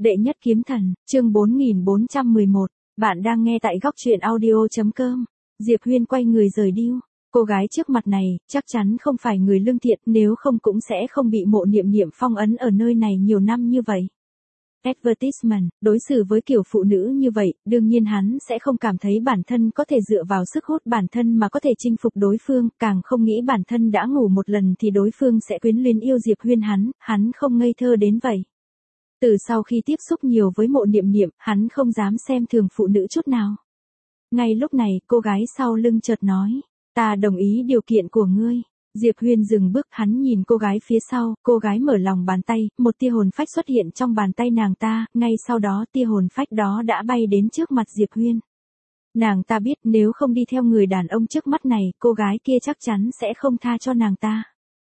Đệ nhất kiếm thần, chương 4411, bạn đang nghe tại góc truyện audio.com. Diệp Huyên quay người rời đi. Cô gái trước mặt này, chắc chắn không phải người lương thiện, nếu không cũng sẽ không bị Mộ Niệm Niệm phong ấn ở nơi này nhiều năm như vậy. Advertisement, đối xử với kiểu phụ nữ như vậy, đương nhiên hắn sẽ không cảm thấy bản thân có thể dựa vào sức hút bản thân mà có thể chinh phục đối phương, càng không nghĩ bản thân đã ngủ một lần thì đối phương sẽ quyến luyến yêu Diệp Huyên hắn không ngây thơ đến vậy. Từ sau khi tiếp xúc nhiều với Mộ Niệm Niệm, hắn không dám xem thường phụ nữ chút nào. Ngay lúc này, cô gái sau lưng chợt nói, ta đồng ý điều kiện của ngươi. Diệp Huyên dừng bước, hắn nhìn cô gái phía sau, cô gái mở lòng bàn tay, một tia hồn phách xuất hiện trong bàn tay nàng ta, ngay sau đó tia hồn phách đó đã bay đến trước mặt Diệp Huyên. Nàng ta biết nếu không đi theo người đàn ông trước mắt này, cô gái kia chắc chắn sẽ không tha cho nàng ta.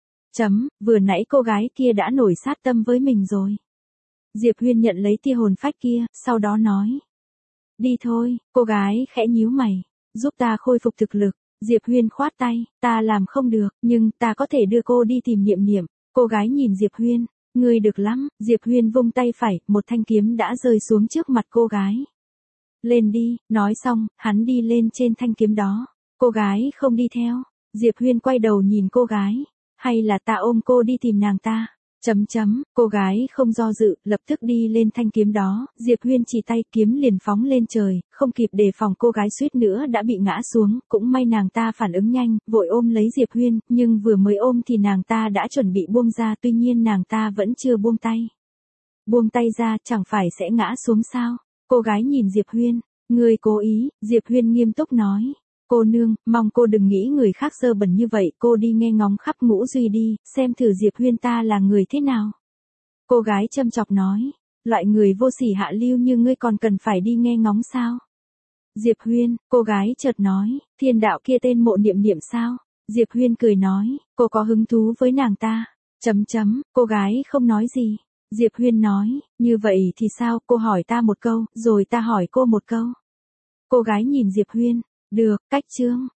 Vừa nãy cô gái kia đã nổi sát tâm với mình rồi. Diệp Huyên nhận lấy tia hồn phách kia, sau đó nói. Đi thôi, cô gái khẽ nhíu mày, giúp ta khôi phục thực lực. Diệp Huyên khoát tay, ta làm không được, nhưng ta có thể đưa cô đi tìm Niệm Niệm. Cô gái nhìn Diệp Huyên, ngươi được lắm. Diệp Huyên vung tay phải, một thanh kiếm đã rơi xuống trước mặt cô gái. Lên đi, nói xong, hắn đi lên trên thanh kiếm đó. Cô gái không đi theo. Diệp Huyên quay đầu nhìn cô gái, hay là ta ôm cô đi tìm nàng ta. Cô gái không do dự, lập tức đi lên thanh kiếm đó, Diệp Huyên chỉ tay kiếm liền phóng lên trời, không kịp đề phòng cô gái suýt nữa đã bị ngã xuống, cũng may nàng ta phản ứng nhanh, vội ôm lấy Diệp Huyên, nhưng vừa mới ôm thì nàng ta đã chuẩn bị buông ra, tuy nhiên nàng ta vẫn chưa buông tay. Buông tay ra, chẳng phải sẽ ngã xuống sao? Cô gái nhìn Diệp Huyên, ngươi cố ý. Diệp Huyên nghiêm túc nói. Cô nương, mong cô đừng nghĩ người khác dơ bẩn như vậy, cô đi nghe ngóng khắp Ngũ Duy đi, xem thử Diệp Huyên ta là người thế nào. Cô gái châm chọc nói, loại người vô sỉ hạ lưu như ngươi còn cần phải đi nghe ngóng sao? Diệp Huyên, cô gái chợt nói, thiên đạo kia tên Mộ Niệm Niệm sao? Diệp Huyên cười nói, cô có hứng thú với nàng ta. Cô gái không nói gì. Diệp Huyên nói, như vậy thì sao, cô hỏi ta một câu, rồi ta hỏi cô một câu. Cô gái nhìn Diệp Huyên. Được, cách chương.